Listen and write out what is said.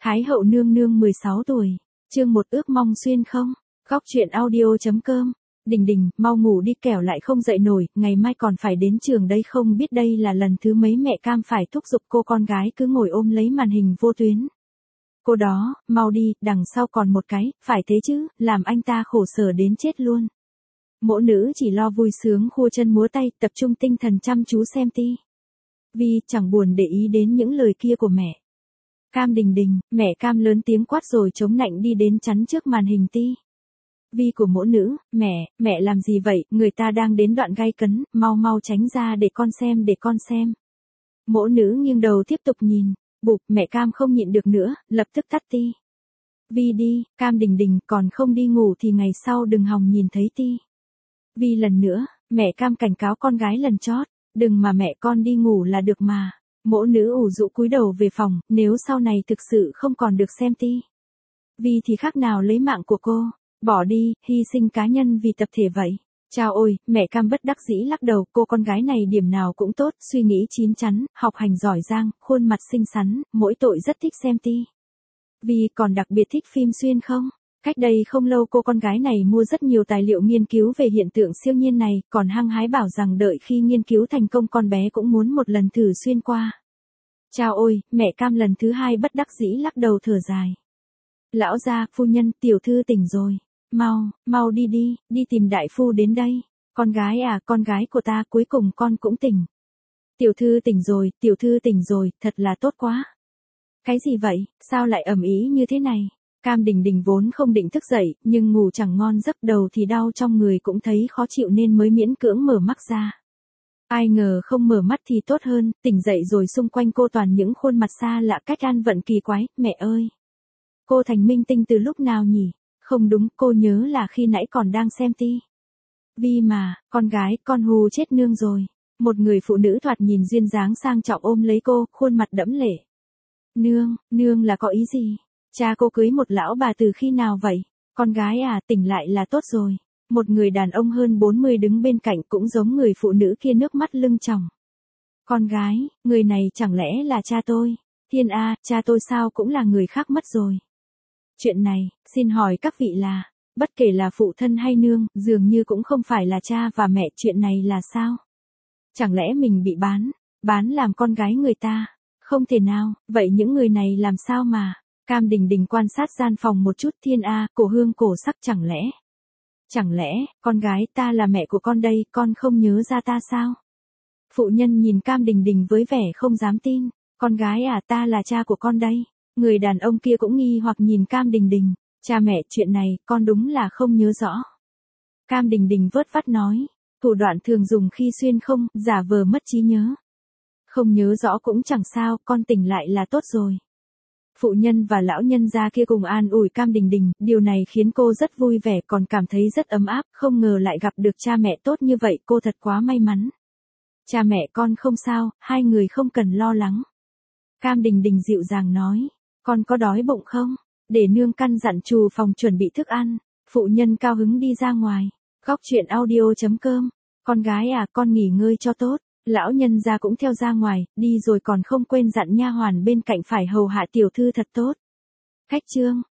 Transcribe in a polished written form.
Thái hậu nương nương 16 tuổi, chương 1 ước mong xuyên không, góc truyện audio.com. Đình Đình, mau ngủ đi kẻo lại không dậy nổi, ngày mai còn phải đến trường đây, không biết đây là lần thứ mấy mẹ Cam phải thúc giục cô con gái cứ ngồi ôm lấy màn hình vô tuyến. Cô đó, mau đi, đằng sau còn một cái, phải thế chứ, làm anh ta khổ sở đến chết luôn. Mỗ nữ chỉ lo vui sướng khua chân múa tay, tập trung tinh thần chăm chú xem ti. Vi chẳng buồn để ý đến những lời kia của mẹ. Cam Đình Đình, mẹ Cam lớn tiếng quát rồi chống nạnh đi đến chắn trước màn hình ti. Vi của mỗ nữ, mẹ làm gì vậy, người ta đang đến đoạn gay cấn, mau tránh ra để con xem. Mỗ nữ nghiêng đầu tiếp tục nhìn, bụp, mẹ Cam không nhịn được nữa, lập tức tắt ti. Vi đi, Cam Đình Đình, còn không đi ngủ thì ngày sau đừng hòng nhìn thấy ti. Vi lần nữa, mẹ Cam cảnh cáo con gái lần chót, đừng mà mẹ con đi ngủ là được mà. Mỗ nữ ủ rũ cúi đầu về phòng, nếu sau này thực sự không còn được xem ti. Vi thì khác nào lấy mạng của cô, bỏ đi, hy sinh cá nhân vì tập thể vậy. Chao ôi, mẹ Cam bất đắc dĩ lắc đầu, cô con gái này điểm nào cũng tốt, suy nghĩ chín chắn, học hành giỏi giang, khuôn mặt xinh xắn, mỗi tội rất thích xem ti. Vi còn đặc biệt thích phim xuyên không? Cách đây không lâu cô con gái này mua rất nhiều tài liệu nghiên cứu về hiện tượng siêu nhiên này, còn hăng hái bảo rằng đợi khi nghiên cứu thành công con bé cũng muốn một lần thử xuyên qua. Chao ôi, mẹ Cam lần thứ hai bất đắc dĩ lắc đầu thở dài. Lão gia, phu nhân, tiểu thư tỉnh rồi. Mau đi tìm đại phu đến đây. Con gái à, con gái của ta, cuối cùng con cũng tỉnh. Tiểu thư tỉnh rồi, thật là tốt quá. Cái gì vậy, sao lại ầm ĩ như thế này? Cam Đình Đình vốn không định thức dậy, nhưng ngủ chẳng ngon giấc, đầu thì đau trong người cũng thấy khó chịu nên mới miễn cưỡng mở mắt ra. Ai ngờ không mở mắt thì tốt hơn, tỉnh dậy rồi xung quanh cô toàn những khuôn mặt xa lạ, cách ăn vận kỳ quái, mẹ ơi. Cô thành minh tinh từ lúc nào nhỉ? Không đúng, cô nhớ là khi nãy còn đang xem ti. Vi mà, con gái, con hù chết nương rồi. Một người phụ nữ thoạt nhìn duyên dáng sang trọng ôm lấy cô, khuôn mặt đẫm lệ. Nương là có ý gì? Cha cô cưới một lão bà từ khi nào vậy? Con gái à, tỉnh lại là tốt rồi. Một người đàn ông hơn 40 đứng bên cạnh cũng giống người phụ nữ kia, nước mắt lưng tròng. Con gái, người này chẳng lẽ là cha tôi? Thiên A, cha tôi sao cũng là người khác mất rồi. Chuyện này, xin hỏi các vị là, bất kể là phụ thân hay nương, dường như cũng không phải là cha và mẹ, chuyện này là sao? Chẳng lẽ mình bị bán làm con gái người ta? Không thể nào, vậy những người này làm sao mà? Cam Đình Đình quan sát gian phòng một chút, Thiên A, cổ hương cổ sắc, chẳng lẽ, con gái ta là mẹ của con đây, con không nhớ ra ta sao? Phụ nhân nhìn Cam Đình Đình với vẻ không dám tin, con gái à, ta là cha của con đây. Người đàn ông kia cũng nghi hoặc nhìn Cam Đình Đình, cha mẹ, chuyện này, con đúng là không nhớ rõ. Cam Đình Đình vớt vát nói, thủ đoạn thường dùng khi xuyên không, giả vờ mất trí nhớ. Không nhớ rõ cũng chẳng sao, con tỉnh lại là tốt rồi. Phụ nhân và lão nhân gia kia cùng an ủi Cam Đình Đình, điều này khiến cô rất vui vẻ, còn cảm thấy rất ấm áp, không ngờ lại gặp được cha mẹ tốt như vậy, cô thật quá may mắn. Cha mẹ con không sao, hai người không cần lo lắng. Cam Đình Đình dịu dàng nói, con có đói bụng không? Để nương căn dặn trù phòng chuẩn bị thức ăn. Phụ nhân cao hứng đi ra ngoài. Góc truyện audio.com. Con gái à, con nghỉ ngơi cho tốt. Lão nhân gia cũng theo ra ngoài, đi rồi còn không quên dặn nha hoàn bên cạnh phải hầu hạ tiểu thư thật tốt. Cách chương